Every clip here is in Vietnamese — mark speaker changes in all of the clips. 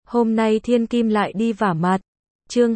Speaker 1: Hôm nay Thiên Kim lại đi vả mặt. Chương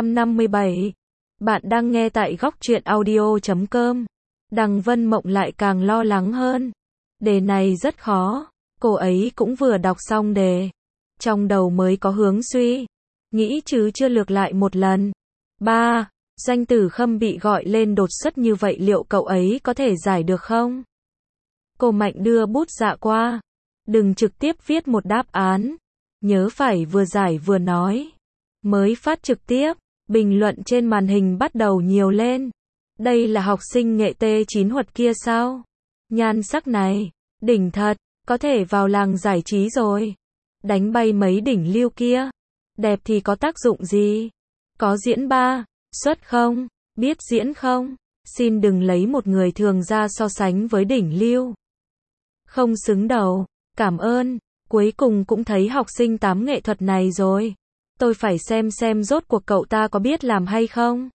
Speaker 1: 257. Bạn đang nghe tại góc truyện audio.com. Đằng Vân Mộng lại càng lo lắng hơn. Đề này rất khó. Cô ấy cũng vừa đọc xong đề. Trong đầu mới có hướng suy. Nghĩ chứ chưa lược lại một lần. 3. Doanh Tử Khâm bị gọi lên đột xuất như vậy liệu cậu ấy có thể giải được không? Cô Mạnh đưa bút dạ qua. Đừng trực tiếp viết một đáp án. Nhớ phải vừa giải vừa nói. Mới phát trực tiếp, bình luận trên màn hình bắt đầu nhiều lên. Đây là học sinh nghệ T9 Thuật kia sao? Nhan sắc này, đỉnh thật, có thể vào làng giải trí rồi. Đánh bay mấy đỉnh lưu kia. Đẹp thì có tác dụng gì? Có diễn ba, xuất không? Biết diễn không? Xin đừng lấy một người thường ra so sánh với đỉnh lưu. Không xứng đầu, cảm ơn. Cuối cùng cũng thấy học sinh 8 nghệ thuật này rồi. Tôi phải xem rốt cuộc cậu ta có biết làm hay không.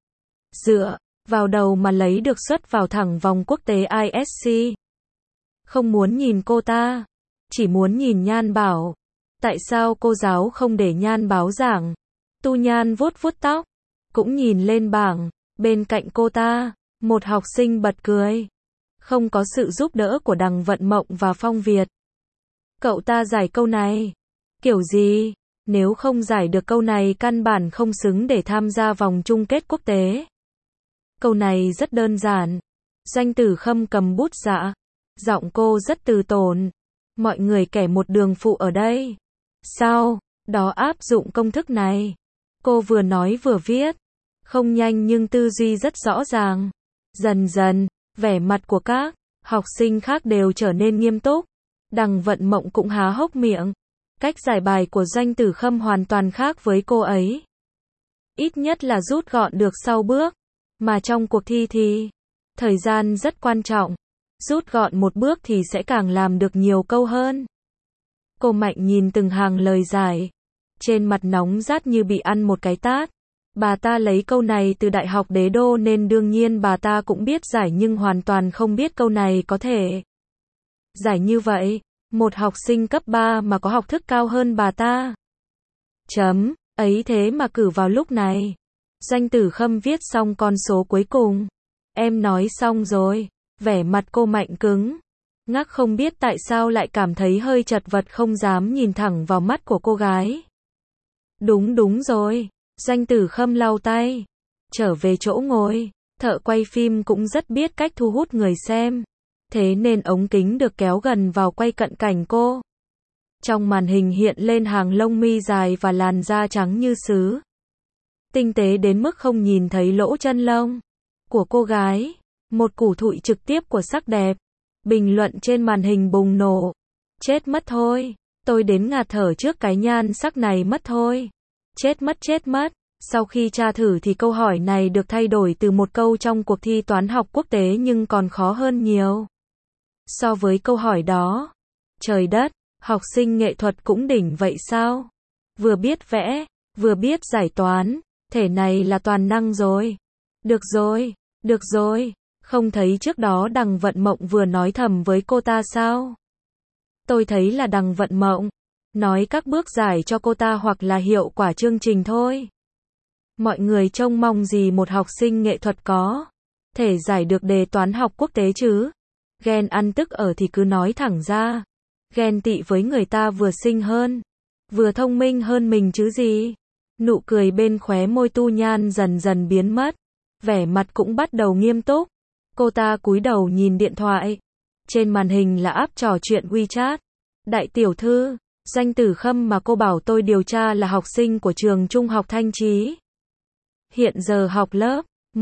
Speaker 1: Dựa vào đầu mà lấy được suất vào thẳng vòng quốc tế ISC. Không muốn nhìn cô ta, chỉ muốn nhìn Nhan Bảo. Tại sao cô giáo không để Nhan báo giảng? Tu Nhan vuốt vuốt tóc, cũng nhìn lên bảng, bên cạnh cô ta, một học sinh bật cười. Không có sự giúp đỡ của Đằng Vận Mộng và Phong Việt. Cậu ta giải câu này. Kiểu gì? Nếu không giải được câu này căn bản không xứng để tham gia vòng chung kết quốc tế. Câu này rất đơn giản. Doanh Tử Khâm cầm bút dạ. Giọng cô rất từ tốn. Mọi người kẻ một đường phụ ở đây. Sau đó áp dụng công thức này. Cô vừa nói vừa viết. Không nhanh nhưng tư duy rất rõ ràng. Dần dần, vẻ mặt của các học sinh khác đều trở nên nghiêm túc. Đằng Vận Mộng cũng há hốc miệng. Cách giải bài của Doanh Tử Khâm hoàn toàn khác với cô ấy. Ít nhất là rút gọn được sau bước. Mà trong cuộc thi thì, thời gian rất quan trọng. Rút gọn một bước thì sẽ càng làm được nhiều câu hơn. Cô Mạnh nhìn từng hàng lời giải. Trên mặt nóng rát như bị ăn một cái tát. Bà ta lấy câu này từ Đại học Đế Đô nên đương nhiên bà ta cũng biết giải nhưng hoàn toàn không biết câu này có thể giải như vậy. Một học sinh cấp 3 mà có học thức cao hơn bà ta. Chấm, ấy thế mà cử vào lúc này. Doanh Tử Khâm viết xong con số cuối cùng. Em nói xong rồi. Vẻ mặt cô Mạnh cứng. Ngắc không biết tại sao lại cảm thấy hơi chật vật không dám nhìn thẳng vào mắt của cô gái. Đúng rồi. Doanh Tử Khâm lau tay. Trở về chỗ ngồi. Thợ quay phim cũng rất biết cách thu hút người xem. Thế nên ống kính được kéo gần vào quay cận cảnh cô. Trong màn hình hiện lên hàng lông mi dài và làn da trắng như sứ. Tinh tế đến mức không nhìn thấy lỗ chân lông của cô gái. Một củ thụi trực tiếp của sắc đẹp. Bình luận trên màn hình bùng nổ. Chết mất thôi. Tôi đến ngạt thở trước cái nhan sắc này mất thôi. Chết mất. Sau khi tra thử thì câu hỏi này được thay đổi từ một câu trong cuộc thi toán học quốc tế nhưng còn khó hơn nhiều. So với câu hỏi đó. Trời đất, học sinh nghệ thuật cũng đỉnh vậy sao? Vừa biết vẽ, vừa biết giải toán, thể này là toàn năng rồi. Được rồi, không thấy trước đó Đằng Vận Mộng vừa nói thầm với cô ta sao? Tôi thấy là Đằng Vận Mộng nói các bước giải cho cô ta hoặc là hiệu quả chương trình thôi. Mọi người trông mong gì một học sinh nghệ thuật có thể giải được đề toán học quốc tế chứ? Ghen ăn tức ở thì cứ nói thẳng ra. Ghen tị với người ta vừa xinh hơn, vừa thông minh hơn mình chứ gì. Nụ cười bên khóe môi Tu Nhan dần dần biến mất. Vẻ mặt cũng bắt đầu nghiêm túc. Cô ta cúi đầu nhìn điện thoại. Trên màn hình là app trò chuyện WeChat. Đại tiểu thư, Doanh Tử Khâm mà cô bảo tôi điều tra là học sinh của trường trung học Thanh Chí. Hiện giờ học lớp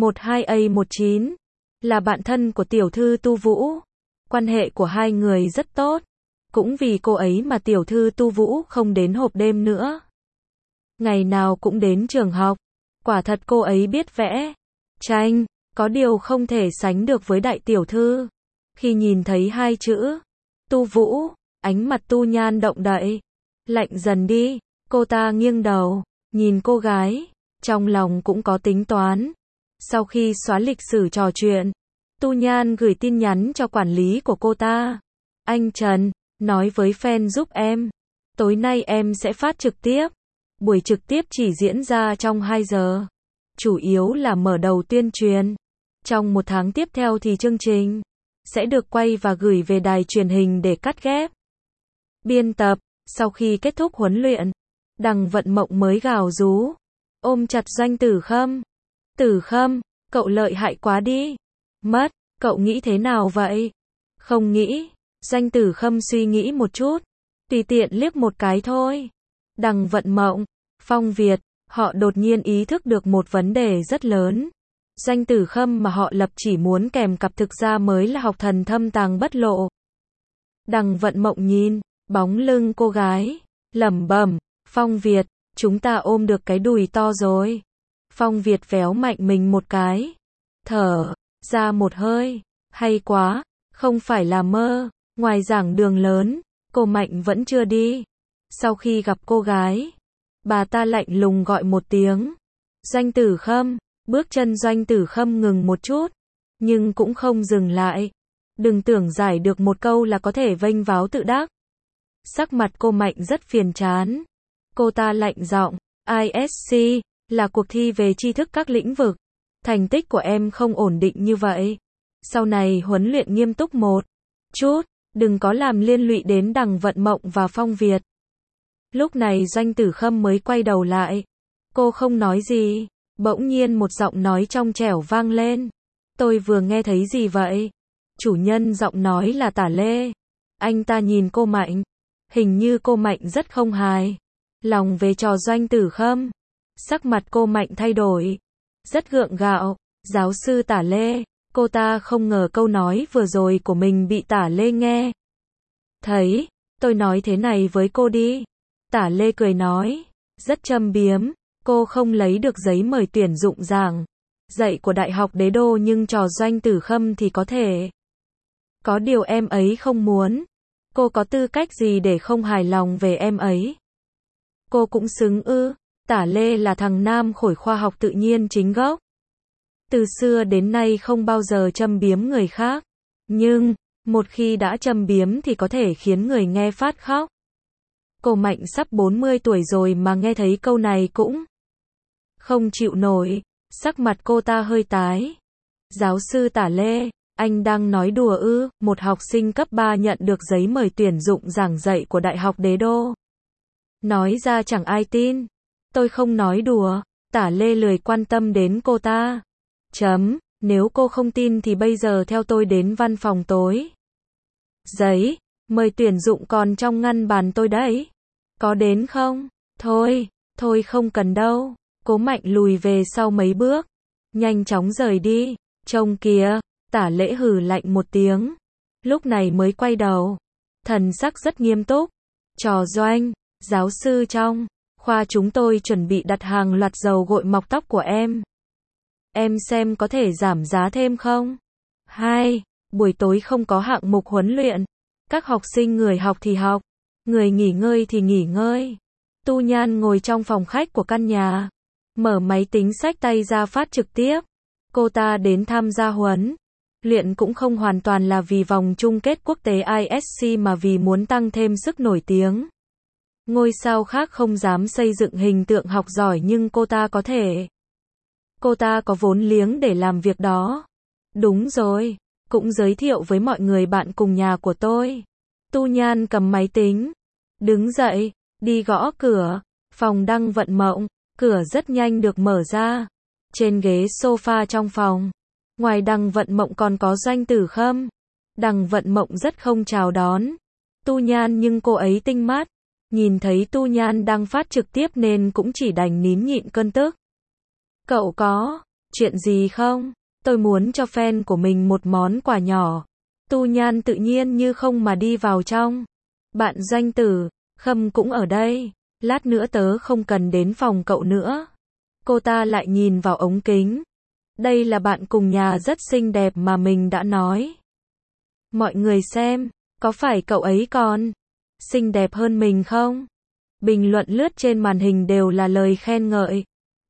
Speaker 1: 12A19. Là bạn thân của tiểu thư Tu Vũ. Quan hệ của hai người rất tốt. Cũng vì cô ấy mà tiểu thư Tu Vũ không đến hộp đêm nữa. Ngày nào cũng đến trường học. Quả thật cô ấy biết vẽ tranh, có điều không thể sánh được với đại tiểu thư. Khi nhìn thấy hai chữ Tu Vũ, ánh mặt Tu Nhan động đậy. Lạnh dần đi, cô ta nghiêng đầu, nhìn cô gái, trong lòng cũng có tính toán. Sau khi xóa lịch sử trò chuyện, Tu Nhan gửi tin nhắn cho quản lý của cô ta. Anh Trần, nói với fan giúp em. Tối nay em sẽ phát trực tiếp. Buổi trực tiếp chỉ diễn ra trong 2 giờ. Chủ yếu là mở đầu tuyên truyền. Trong 1 tháng tiếp theo thì chương trình sẽ được quay và gửi về đài truyền hình để cắt ghép. Biên tập, sau khi kết thúc huấn luyện, Đằng Vận Mộng mới gào rú, ôm chặt Doanh Tử Khâm. Tử Khâm, cậu lợi hại quá đi. Mất, cậu nghĩ thế nào vậy? Không nghĩ. Doanh Tử Khâm suy nghĩ một chút, tùy tiện liếc một cái thôi. Đằng Vận Mộng, Phong Việt, họ đột nhiên ý thức được một vấn đề rất lớn. Doanh Tử Khâm mà họ lập chỉ muốn kèm cặp thực ra mới là học thần thâm tàng bất lộ. Đằng Vận Mộng nhìn bóng lưng cô gái, lẩm bẩm, Phong Việt, chúng ta ôm được cái đùi to rồi. Phong Việt véo mạnh mình một cái, thở ra một hơi, hay quá, không phải là mơ. Ngoài giảng đường lớn, cô Mạnh vẫn chưa đi. Sau khi gặp cô gái, bà ta lạnh lùng gọi một tiếng, Doanh Tử Khâm. Bước chân Doanh Tử Khâm ngừng một chút, nhưng cũng không dừng lại. Đừng tưởng giải được một câu là có thể vênh váo tự đắc. Sắc mặt cô Mạnh rất phiền chán. Cô ta lạnh giọng, ISC là cuộc thi về tri thức các lĩnh vực. Thành tích của em không ổn định như vậy. Sau này huấn luyện nghiêm túc một chút, đừng có làm liên lụy đến Đằng Vận Mộng và Phong Việt. Lúc này Doanh Tử Khâm mới quay đầu lại. Cô không nói gì. Bỗng nhiên một giọng nói trong trẻo vang lên. Tôi vừa nghe thấy gì vậy? Chủ nhân giọng nói là Tả Lê. Anh ta nhìn cô Mạnh. Hình như cô Mạnh rất không hài lòng về trò Doanh Tử Khâm. Sắc mặt cô Mạnh thay đổi. Rất gượng gạo. Giáo sư Tả Lê. Cô ta không ngờ câu nói vừa rồi của mình bị Tả Lê nghe thấy. Tôi nói thế này với cô đi. Tả Lê cười nói. Rất châm biếm. Cô không lấy được giấy mời tuyển dụng giảng dạy của Đại học Đế Đô nhưng trò Doanh Tử Khâm thì có thể. Có điều em ấy không muốn. Cô có tư cách gì để không hài lòng về em ấy? Cô cũng xứng ư? Tả Lê là thằng nam khổi khoa học tự nhiên chính gốc. Từ xưa đến nay không bao giờ châm biếm người khác. Nhưng, một khi đã châm biếm thì có thể khiến người nghe phát khóc. Cô Mạnh sắp 40 tuổi rồi mà nghe thấy câu này cũng không chịu nổi. Sắc mặt cô ta hơi tái. Giáo sư Tả Lê, anh đang nói đùa ư? Một học sinh cấp 3 nhận được giấy mời tuyển dụng giảng dạy của Đại học Đế Đô. Nói ra chẳng ai tin. Tôi không nói đùa. Tả Lê lười quan tâm đến cô ta. Nếu cô không tin thì bây giờ theo tôi đến văn phòng tối. Giấy mời tuyển dụng còn trong ngăn bàn tôi đấy. Có đến không? Thôi không cần đâu. Cố Mạnh lùi về sau mấy bước, nhanh chóng rời đi. Trông kìa, Tả Lễ hừ lạnh một tiếng, lúc này mới quay đầu, thần sắc rất nghiêm túc. Trò Doanh, giáo sư trong khoa chúng tôi chuẩn bị đặt hàng loạt dầu gội mọc tóc của em. Em xem có thể giảm giá thêm không? 2. Buổi tối không có hạng mục huấn luyện. Các học sinh người học thì học, người nghỉ ngơi thì nghỉ ngơi. Tu Nhan ngồi trong phòng khách của căn nhà, mở máy tính xách tay ra phát trực tiếp. Cô ta đến tham gia huấn luyện cũng không hoàn toàn là vì vòng chung kết quốc tế ISC mà vì muốn tăng thêm sức nổi tiếng. Ngôi sao khác không dám xây dựng hình tượng học giỏi nhưng cô ta có thể. Cô ta có vốn liếng để làm việc đó. Đúng rồi, cũng giới thiệu với mọi người bạn cùng nhà của tôi. Tu Nhan cầm máy tính, đứng dậy, đi gõ cửa, phòng Đằng Vận Mộng. Cửa rất nhanh được mở ra. Trên ghế sofa trong phòng, ngoài Đằng Vận Mộng còn có Doanh Tử Khâm. Đằng Vận Mộng rất không chào đón Tu Nhan nhưng cô ấy tinh mắt. Nhìn thấy Tu Nhan đang phát trực tiếp nên cũng chỉ đành nín nhịn cơn tức. Cậu có chuyện gì không? Tôi muốn cho fan của mình một món quà nhỏ. Tu Nhan tự nhiên như không mà đi vào trong. Bạn Doanh Tử Khâm cũng ở đây. Lát nữa tớ không cần đến phòng cậu nữa. Cô ta lại nhìn vào ống kính. Đây là bạn cùng nhà rất xinh đẹp mà mình đã nói. Mọi người xem, có phải cậu ấy còn xinh đẹp hơn mình không? Bình luận lướt trên màn hình đều là lời khen ngợi.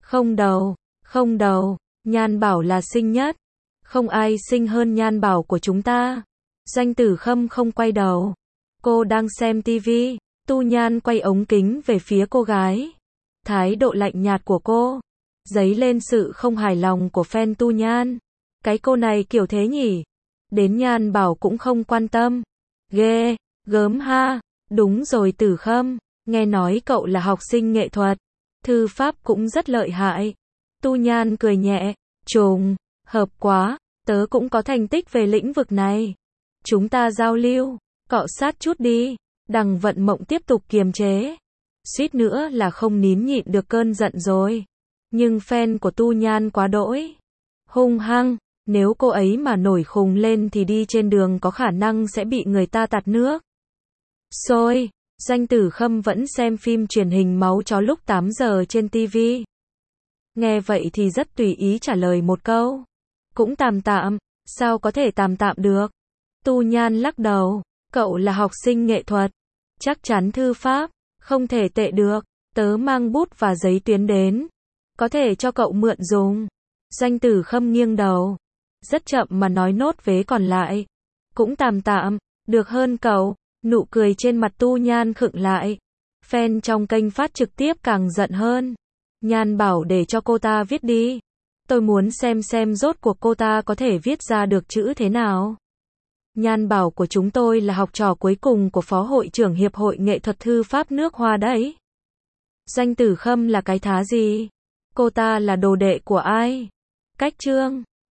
Speaker 1: Không đầu, Nhan Bảo là xinh nhất. Không ai xinh hơn Nhan Bảo của chúng ta. Doanh Tử Khâm không quay đầu. Cô đang xem tivi. Tu Nhan quay ống kính về phía cô gái. Thái độ lạnh nhạt của cô dấy lên sự không hài lòng của fan Tu Nhan. Cái cô này kiểu thế nhỉ? Đến Nhan Bảo cũng không quan tâm. Ghê, gớm ha. Đúng rồi Tử Khâm, nghe nói cậu là học sinh nghệ thuật, thư pháp cũng rất lợi hại. Tu Nhan cười nhẹ, trùng, hợp quá, tớ cũng có thành tích về lĩnh vực này. Chúng ta giao lưu, cọ sát chút đi. Đằng Vận Mộng tiếp tục kiềm chế. Suýt nữa là không nín nhịn được cơn giận rồi. Nhưng fan của Tu Nhan quá đỗi hung hăng, nếu cô ấy mà nổi khùng lên thì đi trên đường có khả năng sẽ bị người ta tạt nước sôi. Doanh Tử Khâm vẫn xem phim truyền hình Máu Chó lúc 8 giờ trên TV. Nghe vậy thì rất tùy ý trả lời một câu. Cũng tạm tạm, sao có thể tạm tạm được? Tu Nhan lắc đầu, cậu là học sinh nghệ thuật, chắc chắn thư pháp, không thể tệ được, tớ mang bút và giấy tuyến đến, có thể cho cậu mượn dùng. Doanh Tử Khâm nghiêng đầu, rất chậm mà nói nốt vế còn lại. Cũng tạm tạm, được hơn cậu. Nụ cười trên mặt Tu Nhan khựng lại. Fan trong kênh phát trực tiếp càng giận hơn. Nhan Bảo để cho cô ta viết đi. Tôi muốn xem rốt cuộc cô ta có thể viết ra được chữ thế nào. Nhan Bảo của chúng tôi là học trò cuối cùng của Phó Hội trưởng Hiệp hội Nghệ thuật Thư pháp nước Hoa đấy. Doanh Tử Khâm là cái thá gì? Cô ta là đồ đệ của ai? Cách Trương.